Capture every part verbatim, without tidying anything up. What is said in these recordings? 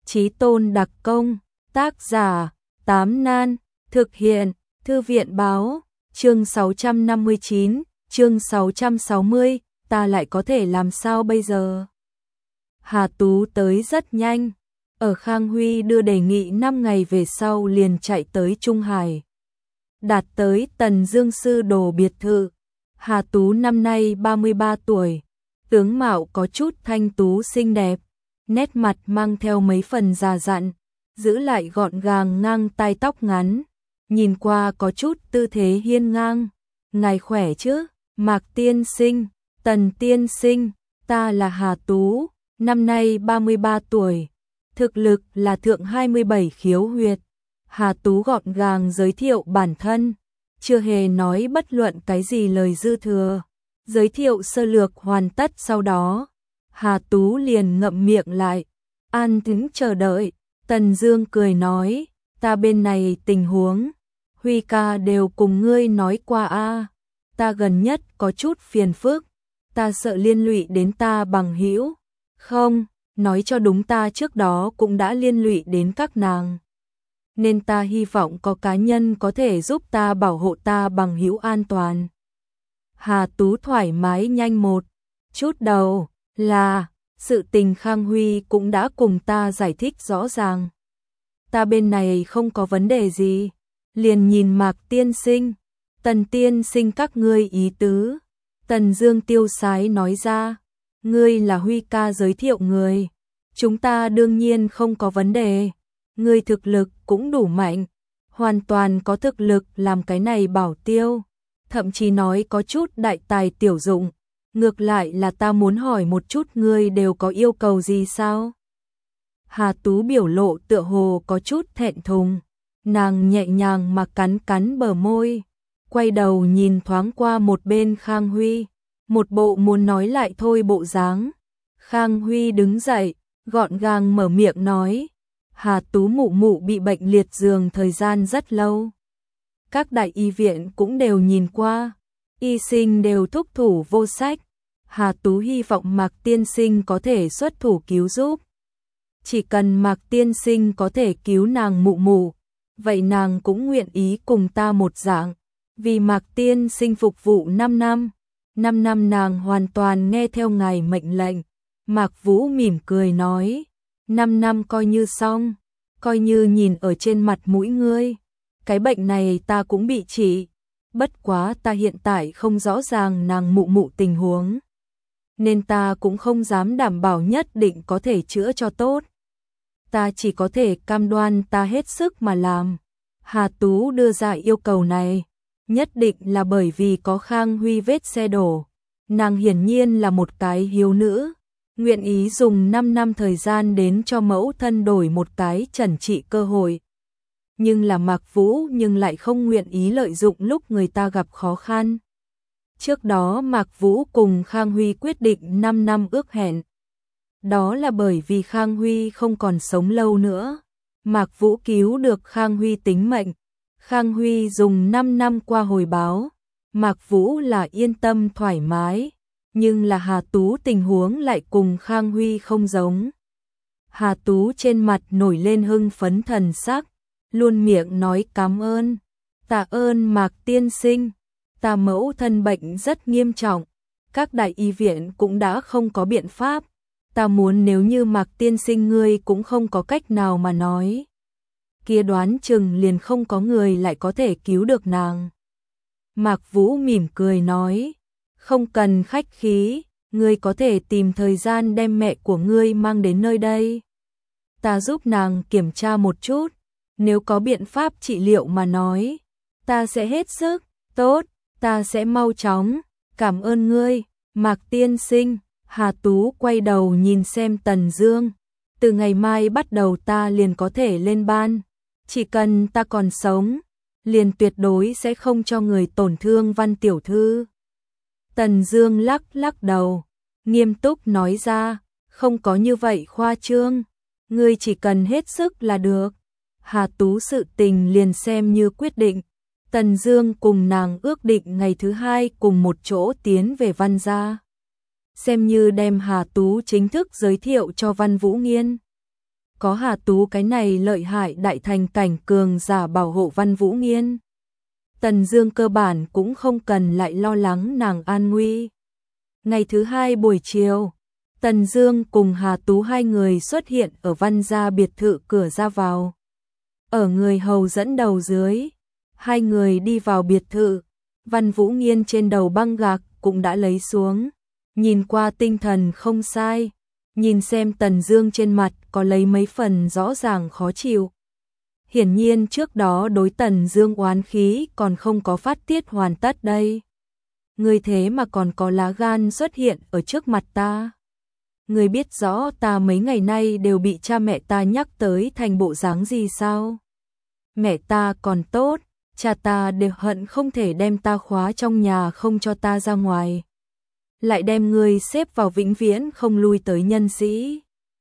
Chí Tôn đặc công, tác giả, Tám Nan, thực hiện, Thư viện báo, chương sáu trăm năm mươi chín, chương sáu trăm sáu mươi, ta lại có thể làm sao bây giờ? Hà Tú tới rất nhanh, ở Khang Huy đưa đề nghị năm ngày về sau liền chạy tới Trung Hải. Đạt tới Tần Dương Sư Đồ biệt thự. Hà Tú năm nay ba mươi ba tuổi, tướng mạo có chút thanh tú xinh đẹp, nét mặt mang theo mấy phần già dặn, giữ lại gọn gàng ngang tai tóc ngắn, nhìn qua có chút tư thế hiên ngang. Ngài khỏe chứ, Mạc tiên sinh, Tần tiên sinh, ta là Hà Tú, năm nay ba mươi ba tuổi, thực lực là thượng hai mươi bảy khiếu huyệt. Hà Tú gọn gàng giới thiệu bản thân, chưa hề nói bất luận cái gì lời dư thừa. Giới thiệu sơ lược hoàn tất sau đó, Hà Tú liền ngậm miệng lại, an tĩnh chờ đợi. Tần Dương cười nói, ta bên này tình huống, Huy ca đều cùng ngươi nói qua a, ta gần nhất có chút phiền phức, ta sợ liên lụy đến ta bằng hữu. Không, nói cho đúng, ta trước đó cũng đã liên lụy đến các nàng, nên ta hy vọng có cá nhân có thể giúp ta bảo hộ ta bằng hữu an toàn. Hà Tú thoải mái nhanh một chút đầu, là, sự tình Khang Huy cũng đã cùng ta giải thích rõ ràng. Ta bên này không có vấn đề gì, liền nhìn Mạc tiên sinh, Tần tiên sinh các ngươi ý tứ. Tần Dương tiêu sái nói ra, ngươi là Huy ca giới thiệu người, chúng ta đương nhiên không có vấn đề. Ngươi thực lực cũng đủ mạnh, hoàn toàn có thực lực làm cái này bảo tiêu, thậm chí nói có chút đại tài tiểu dụng. Ngược lại là ta muốn hỏi một chút, ngươi đều có yêu cầu gì sao? Hà Tú biểu lộ tựa hồ có chút thẹn thùng, nàng nhẹ nhàng mà cắn cắn bờ môi, quay đầu nhìn thoáng qua một bên Khang Huy, một bộ muốn nói lại thôi bộ dáng. Khang Huy đứng dậy, gọn gàng mở miệng nói, Hà Tú mụ mụ bị bệnh liệt giường thời gian rất lâu. Các đại y viện cũng đều nhìn qua, y sinh đều thúc thủ vô sách. Hà Tú hy vọng Mạc tiên sinh có thể xuất thủ cứu giúp. Chỉ cần Mạc tiên sinh có thể cứu nàng mụ mụ, vậy nàng cũng nguyện ý cùng ta một dạng, vì Mạc tiên sinh phục vụ năm năm. năm năm nàng hoàn toàn nghe theo ngài mệnh lệnh. Mạc Vũ mỉm cười nói, năm năm coi như xong, coi như nhìn ở trên mặt mũi ngươi, cái bệnh này ta cũng bị trị. Bất quá ta hiện tại không rõ ràng nàng mụ mụ tình huống, nên ta cũng không dám đảm bảo nhất định có thể chữa cho tốt. Ta chỉ có thể cam đoan ta hết sức mà làm. Hà Tú đưa ra yêu cầu này, nhất định là bởi vì có Khang Huy vết xe đổ. Nàng hiển nhiên là một cái hiếu nữ, nguyện ý dùng năm năm thời gian đến cho mẫu thân đổi một cái trần trị cơ hội. Nhưng là Mạc Vũ nhưng lại không nguyện ý lợi dụng lúc người ta gặp khó khăn. Trước đó Mạc Vũ cùng Khang Huy quyết định năm năm ước hẹn. Đó là bởi vì Khang Huy không còn sống lâu nữa. Mạc Vũ cứu được Khang Huy tính mệnh. Khang Huy dùng năm năm qua hồi báo. Mạc Vũ là yên tâm thoải mái. Nhưng là Hà Tú tình huống lại cùng Khang Huy không giống. Hà Tú trên mặt nổi lên hưng phấn thần sắc, luôn miệng nói cảm ơn. Tạ ơn Mạc tiên sinh. Ta mẫu thân bệnh rất nghiêm trọng, các đại y viện cũng đã không có biện pháp. Ta muốn nếu như Mạc tiên sinh ngươi cũng không có cách nào mà nói, kia đoán chừng liền không có người lại có thể cứu được nàng. Mạc Vũ mỉm cười nói, không cần khách khí, ngươi có thể tìm thời gian đem mẹ của ngươi mang đến nơi đây. Ta giúp nàng kiểm tra một chút, nếu có biện pháp trị liệu mà nói, ta sẽ hết sức. Tốt, ta sẽ mau chóng, cảm ơn ngươi, Mạc tiên sinh. Hà Tú quay đầu nhìn xem Tần Dương, từ ngày mai bắt đầu ta liền có thể lên ban, chỉ cần ta còn sống, liền tuyệt đối sẽ không cho người tổn thương Văn tiểu thư. Tần Dương lắc lắc đầu, nghiêm túc nói ra, không có như vậy khoa trương, ngươi chỉ cần hết sức là được. Hà Tú sự tình liền xem như quyết định. Tần Dương cùng nàng ước định ngày thứ hai cùng một chỗ tiến về Văn gia, xem như đem Hà Tú chính thức giới thiệu cho Văn Vũ Nghiên. có Hà Tú cái này lợi hại đại thành cảnh cường giả bảo hộ Văn Vũ Nghiên. Tần Dương cơ bản cũng không cần lại lo lắng nàng an nguy. Ngày thứ hai buổi chiều, Tần Dương cùng Hà Tú hai người xuất hiện ở Văn gia biệt thự cửa ra vào. Ở người hầu dẫn đầu dưới, hai người đi vào biệt thự, Văn Vũ Nghiên trên đầu băng gạc cũng đã lấy xuống, nhìn qua tinh thần không sai, nhìn xem Tần Dương trên mặt có lấy mấy phần rõ ràng khó chịu. Hiển nhiên trước đó đối Tần Dương oán khí còn không có phát tiết hoàn tất đây. Ngươi thế mà còn có lá gan xuất hiện ở trước mặt ta. Ngươi biết rõ ta mấy ngày nay đều bị cha mẹ ta nhắc tới thành bộ dáng gì sao? Mẹ ta còn tốt, cha ta đều hận không thể đem ta khóa trong nhà không cho ta ra ngoài. Lại đem ngươi xếp vào vĩnh viễn không lui tới nhân sĩ.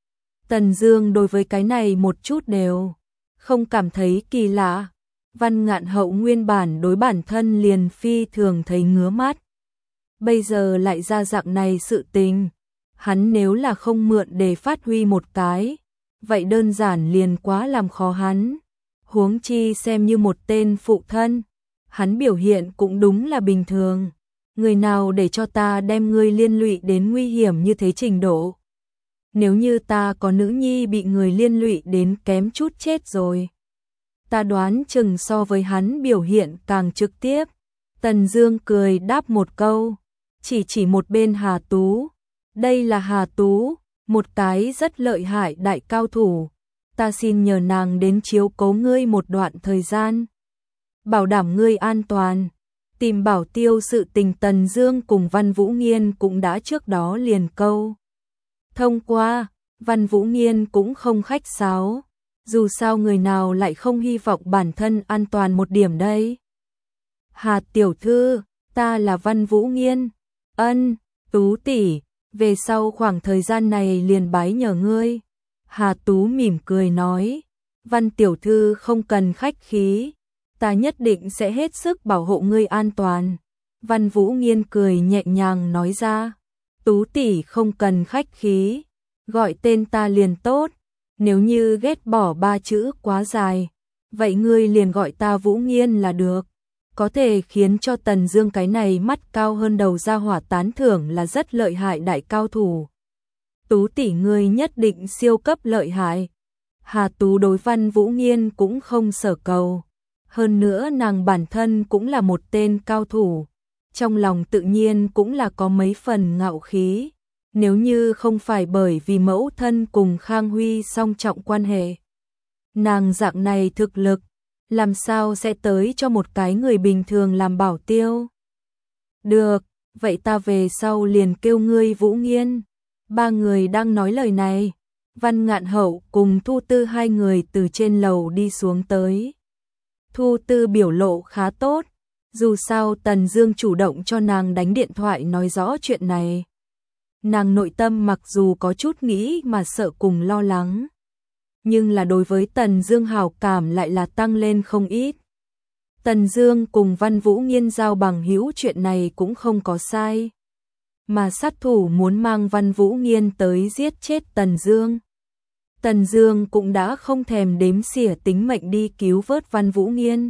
Tần Dương đối với cái này một chút đều không cảm thấy kỳ lạ. Văn Ngạn Hậu nguyên bản đối bản thân liền phi thường thấy ngứa mắt. Bây giờ lại ra dạng này sự tình, hắn nếu là không mượn để phát huy một cái, vậy đơn giản liền quá làm khó hắn. Huống chi xem như một tên phụ thân, hắn biểu hiện cũng đúng là bình thường. Người nào để cho ta đem ngươi liên lụy đến nguy hiểm như thế trình độ? Nếu như ta có nữ nhi bị người liên lụy đến kém chút chết rồi. Ta đoán chừng so với hắn biểu hiện càng trực tiếp. Tần Dương cười đáp một câu, chỉ chỉ một bên Hà Tú. Đây là Hà Tú, một cái rất lợi hại đại cao thủ. Ta xin nhờ nàng đến chiếu cố ngươi một đoạn thời gian, bảo đảm ngươi an toàn. Tìm bảo tiêu sự tình Tần Dương cùng Văn Vũ Nghiên cũng đã trước đó liền câu thông qua. Văn Vũ Nghiên cũng không khách sáo, dù sao người nào lại không hy vọng bản thân an toàn một điểm đây. Hà tiểu thư, ta là Văn Vũ Nghiên. Ân, Tú tỷ, về sau khoảng thời gian này liền bái nhờ ngươi. Hà Tú mỉm cười nói, Văn tiểu thư không cần khách khí, ta nhất định sẽ hết sức bảo hộ ngươi an toàn. Văn Vũ Nghiên cười nhẹ nhàng nói ra, Tú tỷ không cần khách khí, gọi tên ta liền tốt. Nếu như ghét bỏ ba chữ quá dài, vậy ngươi liền gọi ta Vũ Nghiên là được. Có thể khiến cho Tần Dương cái này mắt cao hơn đầu ra hỏa tán thưởng là rất lợi hại đại cao thủ. Tú tỷ ngươi nhất định siêu cấp lợi hại. Hà Tú đối Văn Vũ Nghiên cũng không sở cầu. Hơn nữa nàng bản thân cũng là một tên cao thủ, trong lòng tự nhiên cũng là có mấy phần ngạo khí. Nếu như không phải bởi vì mẫu thân cùng Khang Huy song trọng quan hệ, nàng dạng này thực lực, làm sao sẽ tới cho một cái người bình thường làm bảo tiêu? Được, vậy ta về sau liền kêu ngươi Vũ Nghiên. Ba người đang nói lời này, Văn Ngạn Hậu cùng Thu Tư hai người từ trên lầu đi xuống tới. Thu Tư biểu lộ khá tốt, dù sao Tần Dương chủ động cho nàng đánh điện thoại nói rõ chuyện này. Nàng nội tâm mặc dù có chút nghĩ mà sợ cùng lo lắng, nhưng là đối với Tần Dương hảo cảm lại là tăng lên không ít. Tần Dương cùng Văn Vũ Nghiên giao bằng hữu chuyện này cũng không có sai, mà sát thủ muốn mang Văn Vũ Nghiên tới giết chết Tần Dương. Tần Dương cũng đã không thèm đếm xỉa tính mệnh đi cứu vớt Văn Vũ Nghiên,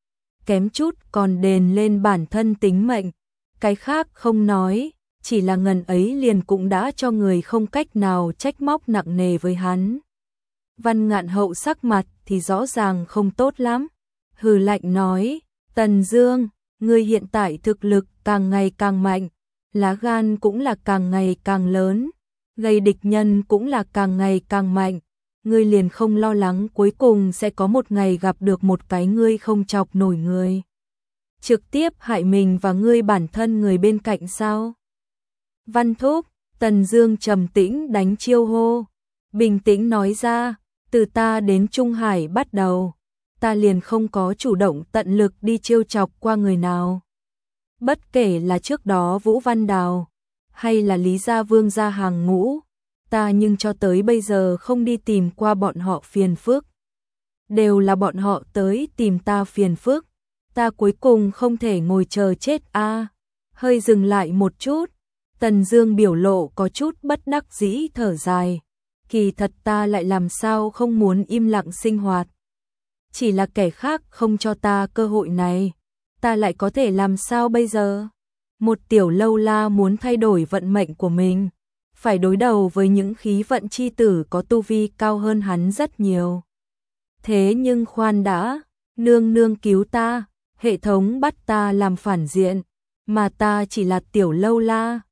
kém chút còn đền lên bản thân tính mệnh. Cái khác không nói, chỉ là ngần ấy liền cũng đã cho người không cách nào trách móc nặng nề với hắn. Văn Ngạn Hậu sắc mặt thì rõ ràng không tốt lắm, hừ lạnh nói, Tần Dương, ngươi hiện tại thực lực càng ngày càng mạnh, lá gan cũng là càng ngày càng lớn, gây địch nhân cũng là càng ngày càng mạnh. Ngươi liền không lo lắng cuối cùng sẽ có một ngày gặp được một cái ngươi không chọc nổi người, trực tiếp hại mình và ngươi bản thân người bên cạnh sao? Văn thúc, Tần Dương trầm tĩnh đánh chiêu hô, bình tĩnh nói ra, từ ta đến Trung Hải bắt đầu, ta liền không có chủ động tận lực đi trêu chọc qua người nào. Bất kể là trước đó Vũ Văn Đào, hay là Lý Gia Vương gia hàng ngũ, ta nhưng cho tới bây giờ không đi tìm qua bọn họ phiền phức. Đều là bọn họ tới tìm ta phiền phức, ta cuối cùng không thể ngồi chờ chết a. À. Hơi dừng lại một chút, Tần Dương biểu lộ có chút bất đắc dĩ thở dài, kỳ thật ta lại làm sao không muốn im lặng sinh hoạt. Chỉ là kẻ khác không cho ta cơ hội này, ta lại có thể làm sao bây giờ? Một tiểu lâu la muốn thay đổi vận mệnh của mình, phải đối đầu với những khí vận chi tử có tu vi cao hơn hắn rất nhiều. Thế nhưng khoan đã, nương nương cứu ta, hệ thống bắt ta làm phản diện, mà ta chỉ là tiểu lâu la,